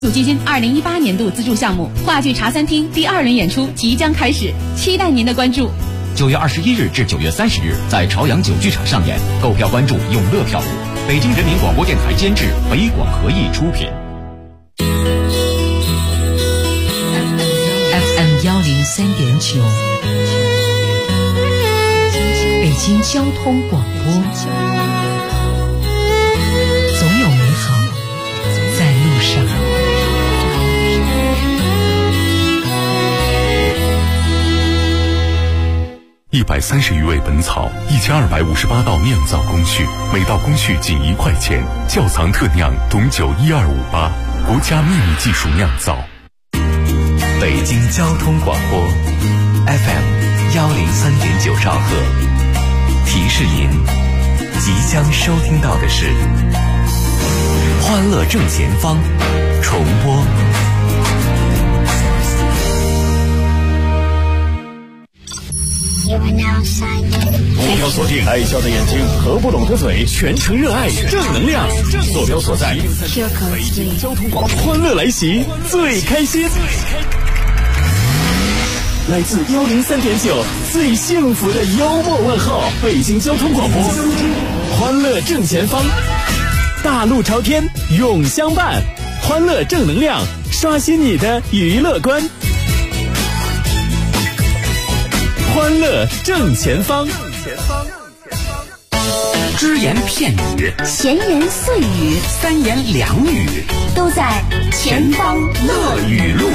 组基金2018年度资助项目话剧茶餐厅第2轮演出即将开始，期待您的关注。 9月21日至9月30日在朝阳9剧场上演，购票关注永乐票务。北京人民广播电台监制，北广合艺出品。 FM 103.9，北京交通广播。总有美好在路上。 130余味本草，1258道酿造工序，每道工序仅1块钱。窖藏特酿董酒12588，国家秘密技术酿造。 北京交通广播 FM 103.9兆赫，提示您即将收听到的是《欢乐正前方》重播。 目标锁定爱笑的眼睛和不拢的嘴，全程热爱正能量。坐标所在北京交通广播，欢乐来袭，最开心。来自103.9最幸福的幽默问候，北京交通广播，欢乐正前方，大路朝天永相伴，欢乐正能量，刷新你的娱乐观。欢乐正前方， 只言片语， 闲言碎语， 三言两语， 都在前方乐语录。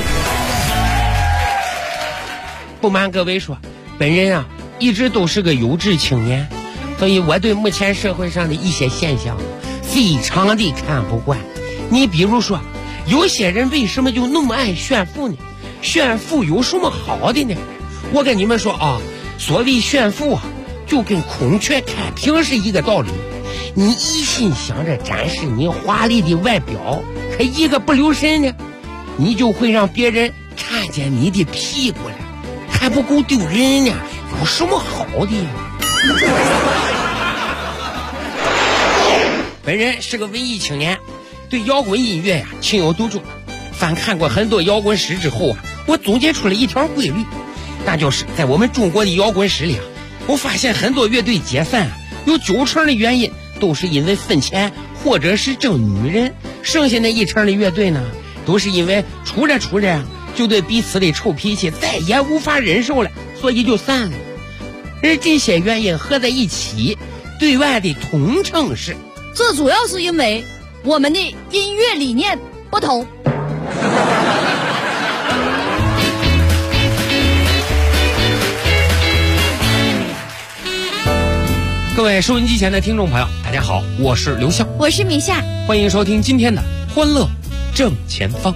不瞒各位说，本人啊一直都是个优质青年，所以我对目前社会上的一些现象非常的看不惯。你比如说，有些人为什么就那么爱炫富呢？炫富有什么好的呢？我跟你们说啊，所谓炫富啊，就跟孔雀开屏是一个道理。你一心想着展示你华丽的外表，可一个不留神呢，你就会让别人看见你的屁股了，还不够丢人呢，有什么好的呀？本人是个文艺青年，对摇滚音乐呀情有独钟。翻看过很多摇滚史之后啊，我总结出了一条规律，那就是在我们中国的摇滚史里啊，我发现很多乐队解散啊，有90%的原因都是因为分钱或者是争女人，剩下那1%的乐队呢，都是因为处着就对彼此的臭脾气再也无法忍受了，所以就散了。而这些原因合在一起，对外的统称是， 这主要是因为我们的音乐理念不同。 各位收音机前的听众朋友，大家好，我是刘笑， 我是米夏， 欢迎收听今天的欢乐正前方。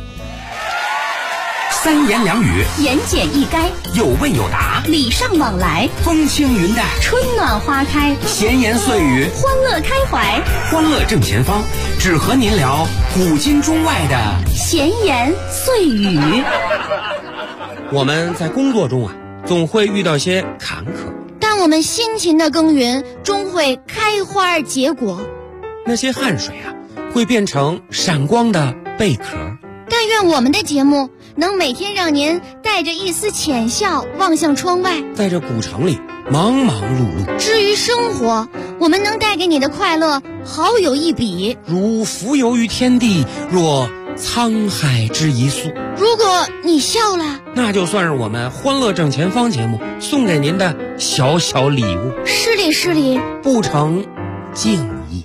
三言两语， 言简意赅， 有问有答， 礼尚往来， 风轻云淡， 春暖花开， 闲言碎语， 欢乐开怀。 欢乐正前方，只和您聊古今中外的闲言碎语。 我们在工作中啊，总会遇到些坎坷， 但我们辛勤的耕耘终会开花结果， 那些汗水啊会变成闪光的贝壳。 但愿我们的节目能每天让您带着一丝浅笑望向窗外， 在这古城里忙忙碌碌。 至于生活，我们能带给你的快乐好有一比， 如浮游于天地，若沧海之一粟。 如果你笑了， 那就算是我们欢乐正前方节目送给您的小小礼物， 失礼， 不成敬意。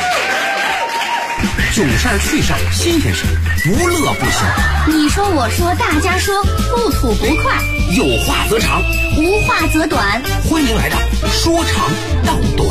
囧事儿趣事儿新鲜事，无乐不休。 你说我说大家说，不吐不快， 有话则长， 无话则短。 欢迎来到说长道短。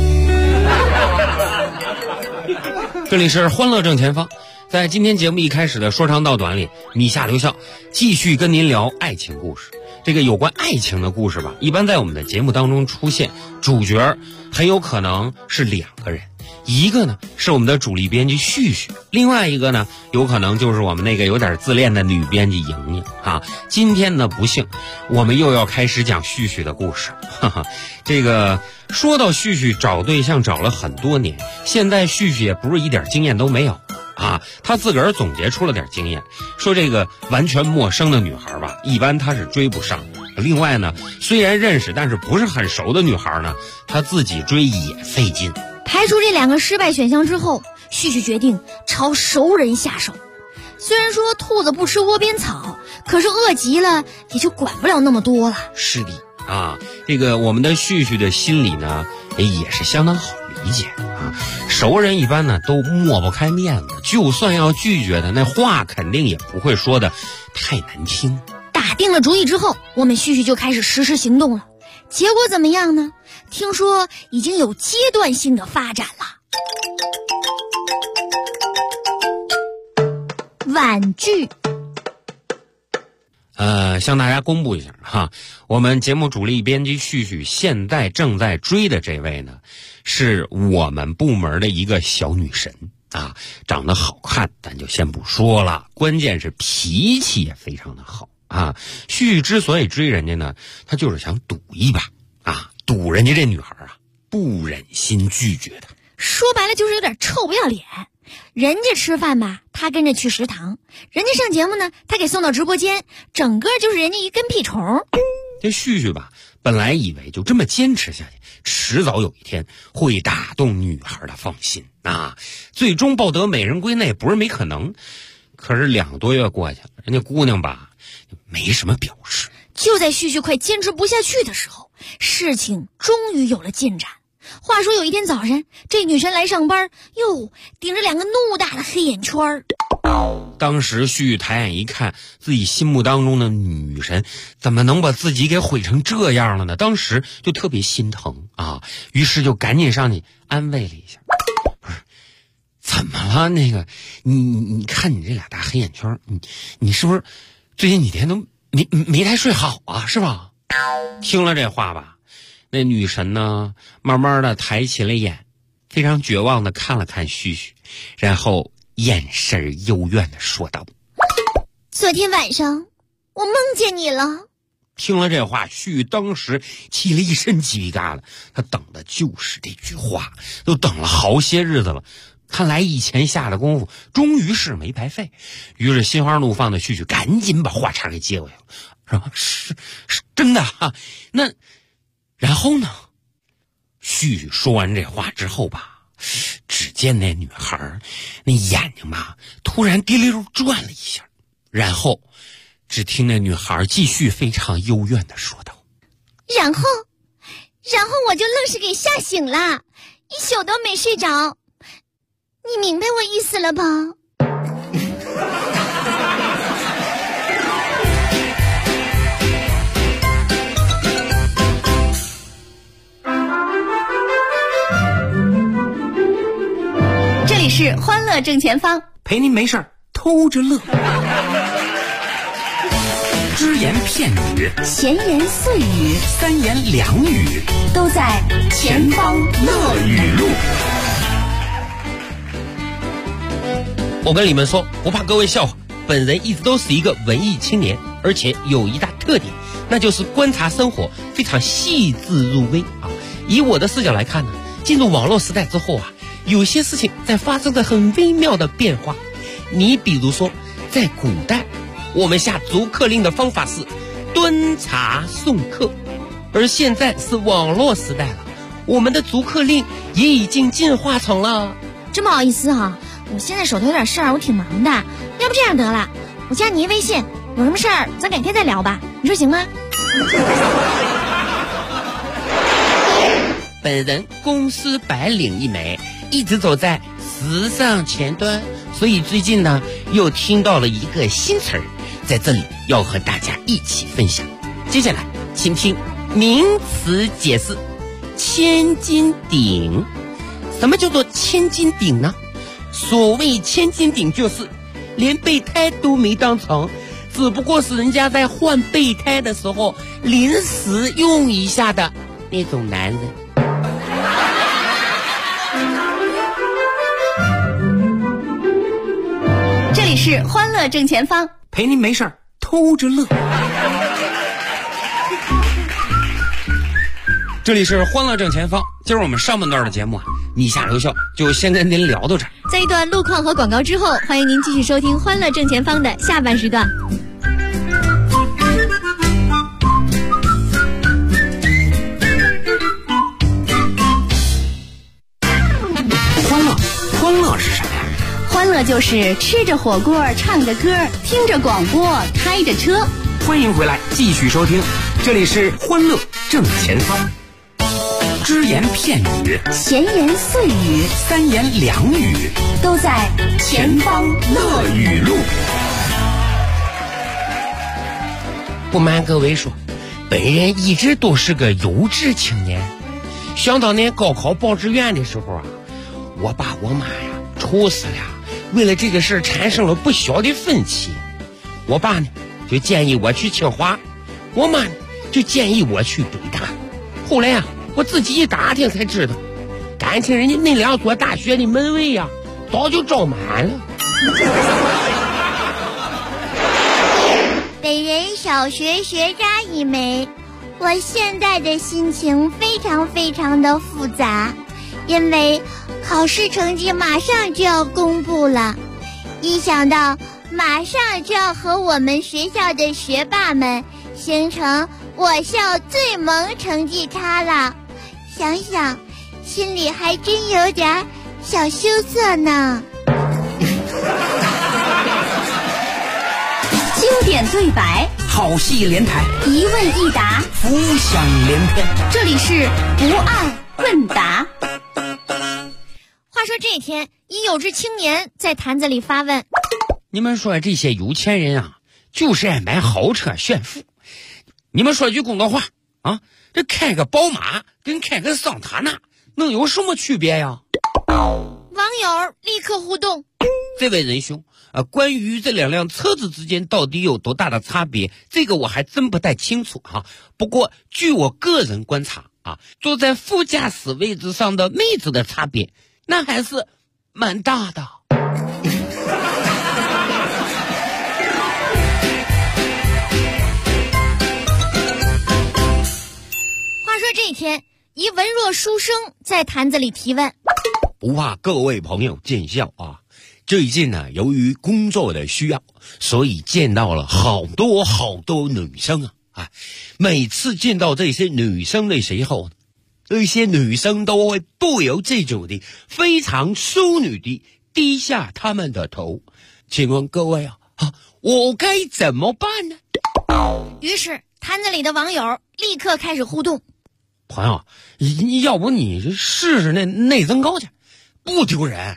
这里是欢乐正前方，在今天节目一开始的说长道短里，米夏留笑继续跟您聊爱情故事。这个有关爱情的故事吧，一般在我们的节目当中出现，主角很有可能是2个人，一个呢是我们的主力编辑旭旭，另外一个呢有可能就是我们那个有点自恋的女编辑莹莹啊。今天呢不幸我们又要开始讲旭旭的故事，这个说到旭旭找对象找了很多年，现在旭旭也不是一点经验都没有啊，他自个儿总结出了点经验，说这个完全陌生的女孩吧，一般他是追不上。另外呢，虽然认识但是不是很熟的女孩呢，他自己追也费劲。 排除这2个失败选项之后，旭旭决定朝熟人下手。虽然说兔子不吃窝边草，可是饿极了也就管不了那么多了。 是的啊，这个我们的旭旭的心里呢也是相当好理解啊。熟人一般呢都抹不开面子，就算要拒绝的，那话肯定也不会说的太难听。 打定了主意之后，我们旭旭就开始实施行动了。结果怎么样呢？听说已经有阶段性的发展了。婉拒。 向大家公布一下哈，我们节目主力编辑旭旭现在正在追的这位呢，是我们部门的一个小女神啊，长得好看咱就先不说了，关键是脾气也非常的好啊。旭旭之所以追人家呢，他就是想赌一把啊，赌人家这女孩啊不忍心拒绝他。 说白了就是有点臭不要脸。人家吃饭吧，他跟着去食堂；人家上节目呢，他给送到直播间，整个就是人家一跟屁虫。 这旭旭吧，本来以为就这么坚持下去，迟早有一天会打动女孩的芳心啊，最终抱得美人归那也不是没可能。可是2个多月过去了，人家姑娘吧没什么表示。 就在旭旭快坚持不下去的时候，事情终于有了进展。话说有一天早晨，这女神来上班，哟，顶着2个怒大的黑眼圈。 当时旭旭抬眼一看，自己心目当中的女神怎么能把自己给毁成这样了呢？当时就特别心疼啊，于是就赶紧上去安慰了一下。不是，怎么了？那个，你看你这俩大黑眼圈，你是不是最近几天都没太睡好啊？是吧？听了这话吧，那女神呢，慢慢的抬起了眼，非常绝望的看了看旭旭，然后眼神幽怨的说道：“ 昨天晚上我梦见你了。” 听了这话，旭旭当时起了一身鸡皮疙瘩，他等的就是这句话，都等了好些日子了。看来以前下的功夫终于是没白费。于是心花怒放的旭旭赶紧把话茬给接过去了，是真的啊。那然后呢？旭旭说完这话之后吧，只见那女孩那眼睛吧突然滴溜转了一下，然后只听那女孩继续非常幽怨地说道：“ 然后我就愣是给吓醒了，一宿都没睡着。你明白我意思了吧？” 这里是欢乐正前方， 陪您没事儿偷着乐。只言片语， 闲言碎语， 三言两语， 都在前方乐语录。 我跟你们说，不怕各位笑话，本人一直都是一个文艺青年，而且有一大特点，那就是观察生活非常细致入微啊。以我的视角来看呢，进入网络时代之后啊，有些事情在发生着很微妙的变化。你比如说，在古代，我们下逐客令的方法是敦查送客，而现在是网络时代了，我们的逐客令也已经进化成了。 真不好意思啊，我现在手头有点事儿，我挺忙的，要不这样得了，我加你一微信，有什么事儿咱改天再聊吧，你说行吗？ 本人公司白领一枚，一直走在时尚前端，所以最近呢又听到了一个新词儿，在这里要和大家一起分享。接下来请听名词解释。千斤顶。什么叫做千斤顶呢？所谓千斤顶，就是连备胎都没当成，只不过是人家在换备胎的时候临时用一下的那种男人。 这里是欢乐正前方， 陪您没事儿偷着乐。 这里是欢乐正前方。今儿我们上半段的节目啊，你下留校就先跟您聊到这儿。 在一段路况和广告之后，欢迎您继续收听欢乐正前方的下半时段。 欢乐是啥呀？ 欢乐就是吃着火锅，唱着歌，听着广播，开着车。 欢迎回来，继续收听，这里是欢乐正前方。只言片语， 闲言碎语， 三言两语， 都在前方乐语录。 不瞒各位说，本人一直都是个优质青年。想当年高考报志愿的时候啊，我爸我妈呀愁死了，为了这个事产生了不小的分歧。我爸呢就建议我去清华，我妈呢就建议我去北大。后来啊，我自己一打听才知道，感情人家那两所大学的门卫呀早就招满了。 本人小学学渣一枚，我现在的心情非常的复杂，因为考试成绩马上就要公布了，一想到马上就要和我们学校的学霸们形成我校最萌成绩差了，想想心里还真有点小羞涩呢。 经典对白， 好戏连台， 一问一答， 浮想联翩。 这里是不爱问答。 话说这天，一有志青年在坛子里发问： 你们说这些有钱人啊，就是爱买豪车炫富。你们说句公道话啊，这开个宝马跟开个桑塔纳能有什么区别呀？ 网友立刻互动： 这位仁兄关于这两辆车子之间到底有多大的差别，这个我还真不太清楚哈。不过据我个人观察啊，坐在副驾驶位置上的妹子的差别那还是蛮大的。 话说这一天，一文弱书生在坛子里提问： 不怕各位朋友见笑啊，最近呢，由于工作的需要，所以见到了好多女生啊！每次见到这些女生的时候，这些女生都会不由自主的、非常淑女的低下她们的头。请问各位我该怎么办呢？ 于是坛子里的网友立刻开始互动： 朋友，你要不你试试那内增高去，不丢人。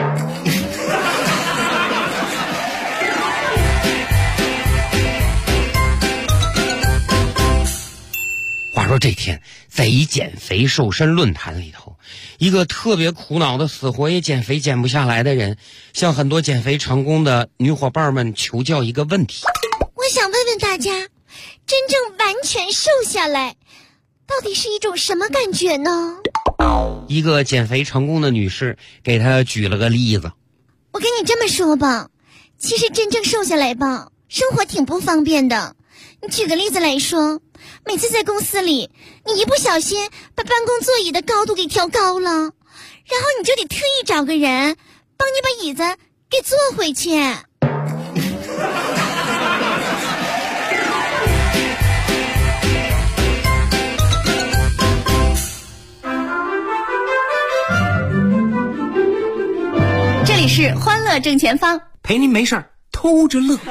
话说这天，在一减肥瘦身论坛里头，一个特别苦恼的死活也减肥减不下来的人，向很多减肥成功的女伙伴们求教一个问题： 我想问问大家，真正完全瘦下来到底是一种什么感觉呢？ 一个减肥成功的女士给她举了个例子： 我跟你这么说吧，其实真正瘦下来吧，生活挺不方便的。你举个例子来说，每次在公司里，你一不小心把办公座椅的高度给调高了，然后你就得特意找个人帮你把椅子给坐回去。 这里是欢乐正前方， 陪您没事儿偷着乐。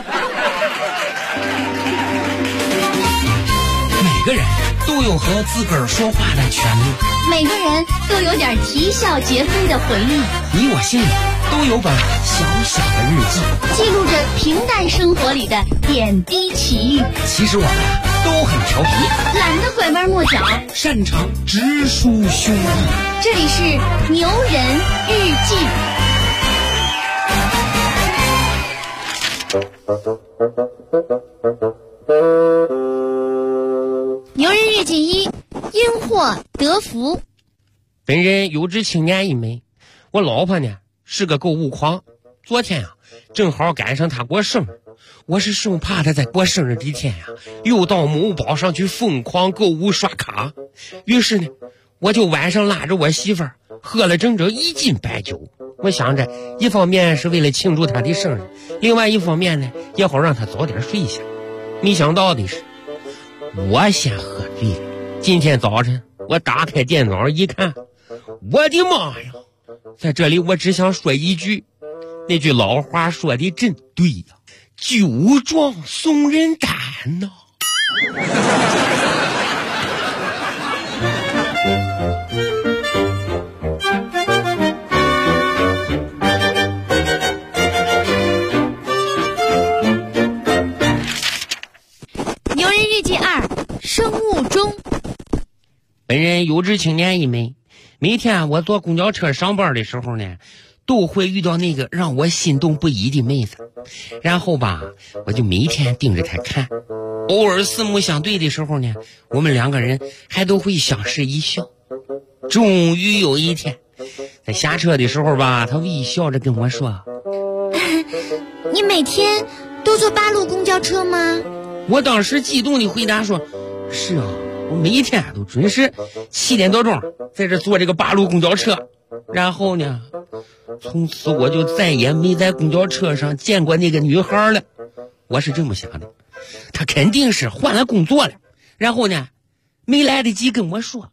每个人都有和自个儿说话的权利， 每个人都有点啼笑皆非的回忆， 你我心里都有本小小的日记， 记录着平淡生活里的点滴奇遇。 其实我们都很调皮， 懒得拐弯抹角， 擅长直抒胸臆。 这里是牛人日记。 牛人日记一：因祸得福。 本人有志青年一枚，我老婆呢是个购物狂。昨天正好赶上她过生日， 我是生怕他在过生日这天呀，又到某宝上去疯狂购物刷卡。于是呢，我就晚上拉着我媳妇儿喝了整整1斤白酒。我想着，一方面是为了庆祝他的生日，另外一方面呢，也好让他早点睡下。没想到的是，我先喝醉了。今天早晨我打开电脑一看，我的妈呀！在这里我只想说一句，那句老话说的真对呀，酒壮怂人胆呐。 牛人日记2：生物钟。 本人有志青年一枚，每天我坐公交车上班的时候呢，都会遇到那个让我心动不已的妹子，然后吧，我就每天盯着她看，偶尔四目相对的时候呢，我们两个人还都会相视一笑。终于有一天，在下车的时候吧，她微笑着跟我说：“ 你每天都坐8路公交车吗？” 我当时激动的回答说：“是啊，我每一天都准时7点多钟在这坐这个8路公交车。”然后呢，从此我就再也没在公交车上见过那个女孩了。我是这么想的，她肯定是换了工作了，然后呢，没来得及跟我说。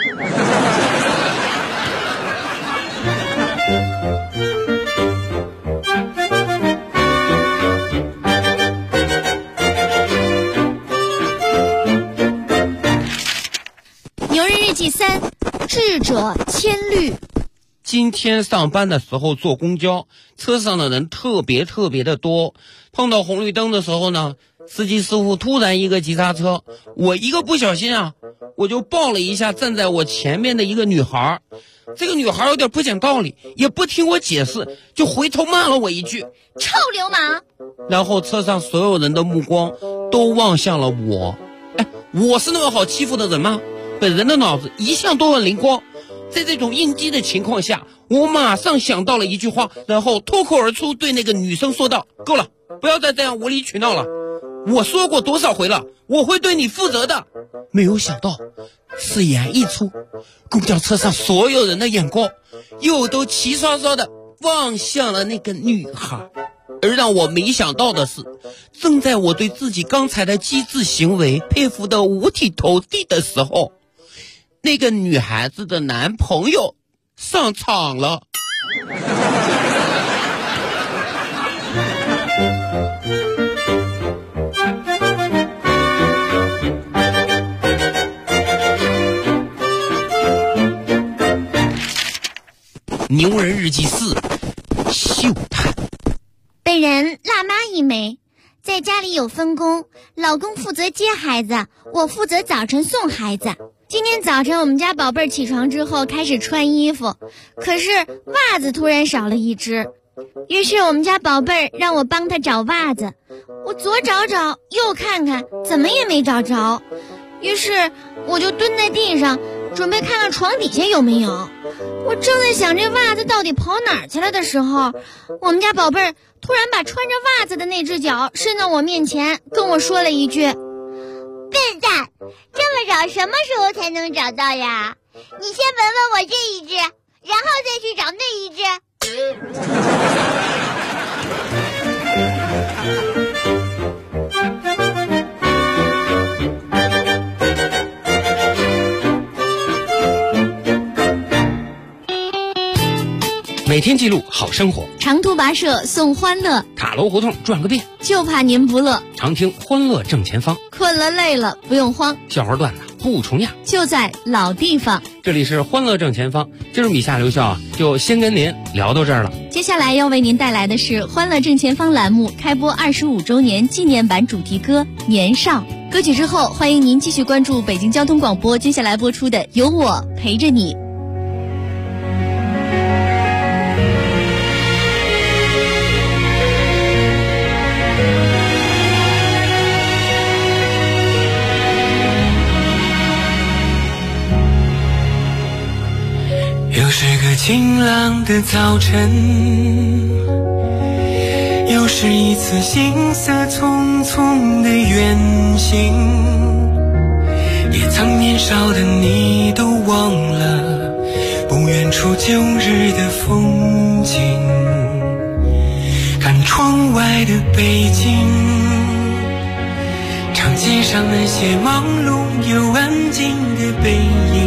牛人日记3：智者千虑。 今天上班的时候坐公交，车上的人特别的多。碰到红绿灯的时候呢，司机师傅突然一个急刹车，我一个不小心啊，我就抱了一下站在我前面的一个女孩。这个女孩有点不讲道理，也不听我解释，就回头骂了我一句：“ 臭流氓！” 然后车上所有人的目光都望向了我。哎，我是那么好欺负的人吗？本人的脑子一向都很灵光。在这种应激的情况下，我马上想到了一句话，然后脱口而出对那个女生说道：“够了，不要再这样无理取闹了。我说过多少回了，我会对你负责的。”没有想到，此言一出，公交车上所有人的眼光又都齐刷刷的望向了那个女孩。而让我没想到的是，正在我对自己刚才的机智行为佩服得五体投地的时候，那个女孩子的男朋友上场了。牛人日记4：秀探。 本人辣妈一枚，在家里有分工，老公负责接孩子，我负责早晨送孩子。今天早晨我们家宝贝儿起床之后开始穿衣服，可是袜子突然少了一只，于是我们家宝贝儿让我帮他找袜子，我左找找右看看，怎么也没找着，于是我就蹲在地上准备看看床底下有没有。我正在想这袜子到底跑哪儿去了的时候，我们家宝贝儿突然把穿着袜子的那只脚伸到我面前，跟我说了一句：“笨蛋，这么找什么时候才能找到呀？你先闻闻我这一只，然后再去找那一只。” 每天记录好生活， 长途跋涉送欢乐， 塔楼胡同转个遍， 就怕您不乐。 常听欢乐正前方， 困了累了不用慌， 笑话段子不重样， 就在老地方。 这里是欢乐正前方，今儿米夏留校啊，就先跟您聊到这儿了。 接下来要为您带来的是欢乐正前方栏目开播25周年纪念版主题歌《年少》。歌曲之后，欢迎您继续关注北京交通广播接下来播出的《有我陪着你》。 又是个晴朗的早晨，又是是一次行色匆匆的远行，也曾年少的你都忘了不远处旧日的风景。看窗外的北京，长街上那些忙碌又安静的背影，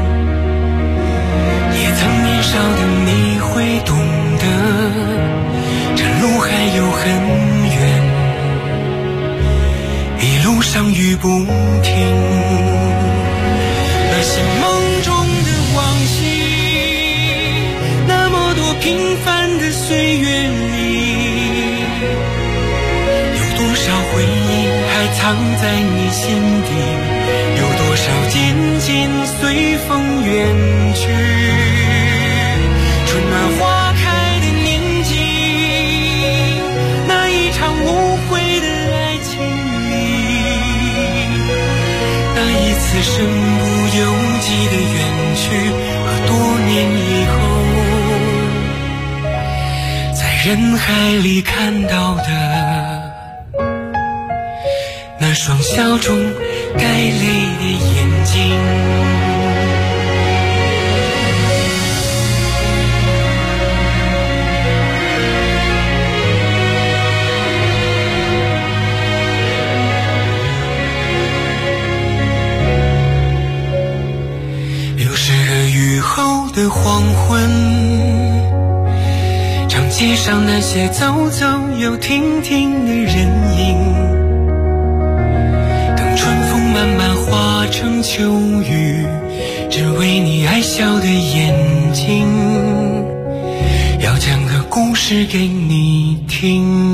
也曾年少的你会懂得这路还有很远，一路上雨不停。那些梦中的往昔，那么多平凡的岁月里，有多少回忆还藏在你心底，有多少渐渐随风远去。春暖花开的年纪，那一场无悔的爱情里，那一次身不由己的远去，和多年以后在人海里看到的那双笑中带泪的眼睛。60个雨后的黄昏，长街上那些走走又停停的人影，等春风慢慢化成秋雨，只为你爱笑的眼睛，要讲个故事给你听。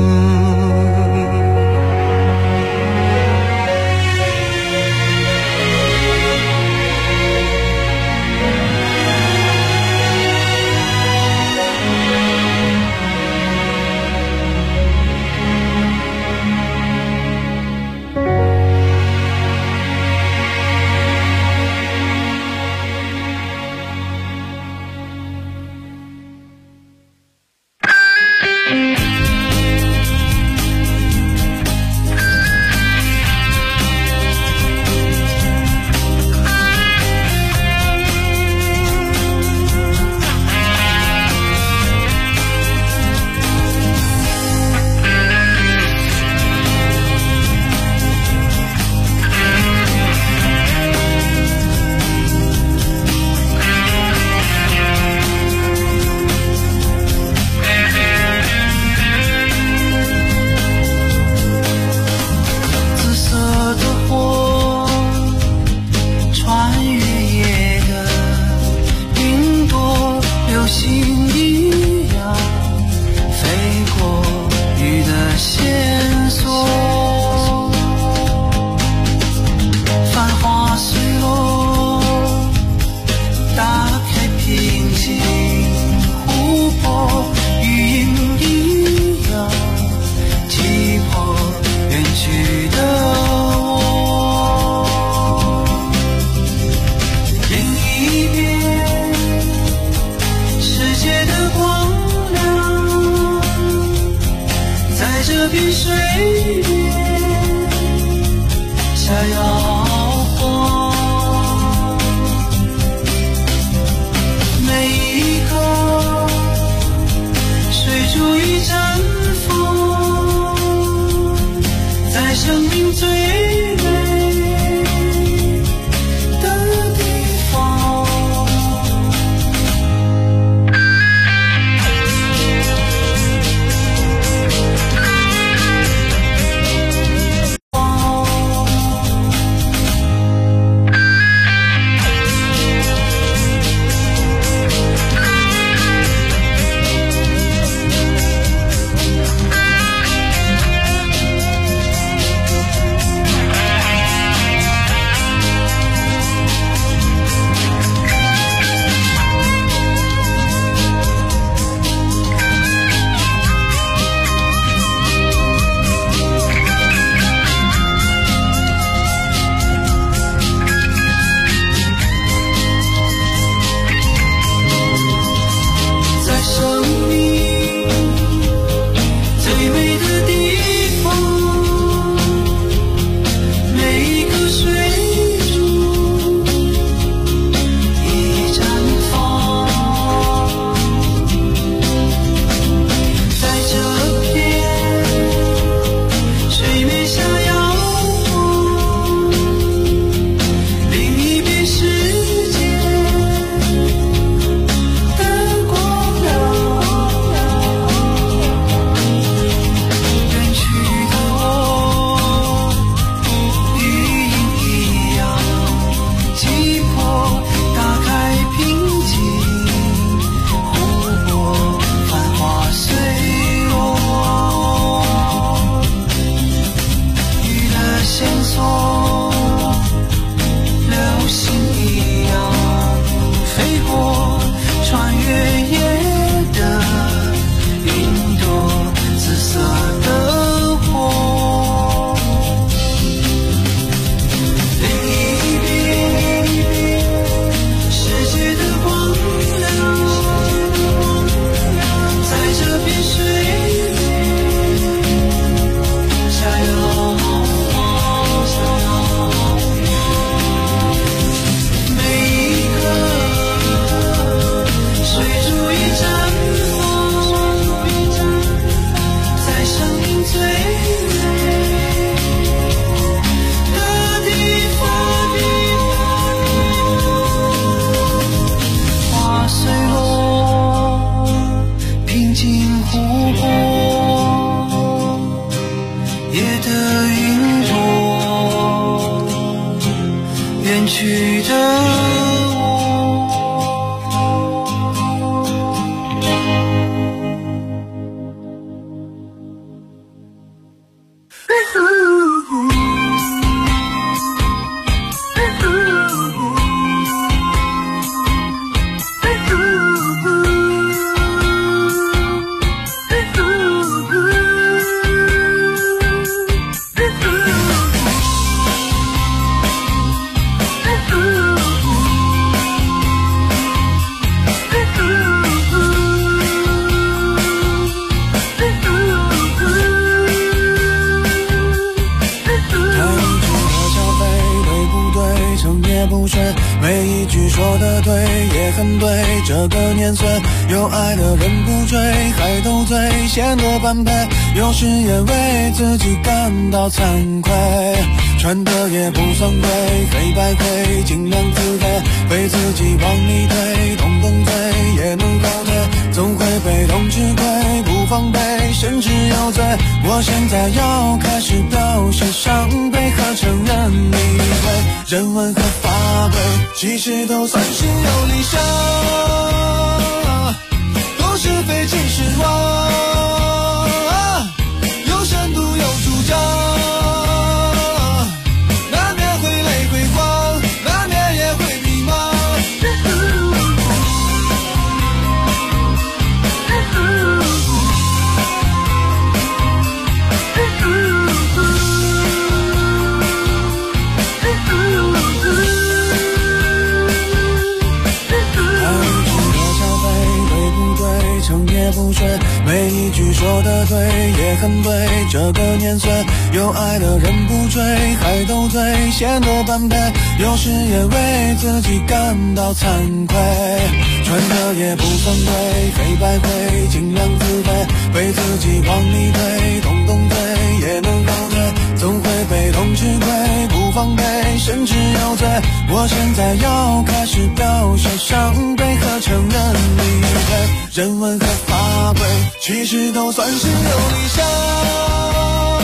夜的云朵，远去的每一句说的对也很对，这个年岁有爱的人不追，还斗嘴显得般配，有时也为自己感到惭愧，穿的也不算贵，黑白灰尽量自卑，被自己往里推，动动嘴也能后退，总会被动吃亏，不防备甚至有罪，我现在要开始表现伤悲和承认理会，人文和法规其实都算是有理想，都是非其实妄，有深度有主张，难免会累会慌，难免也会迷茫，也不睡，每一句说的对也很对，这个年岁有爱的人不追，还斗嘴显得般配，有时也为自己感到惭愧，穿的也不算贵，黑白灰尽量自卑，被自己往里推，动动嘴也能后退，总会被动吃亏，不防备甚至有罪，我现在要开始表现伤悲和承认理会，人文和法规其实都算是有理想，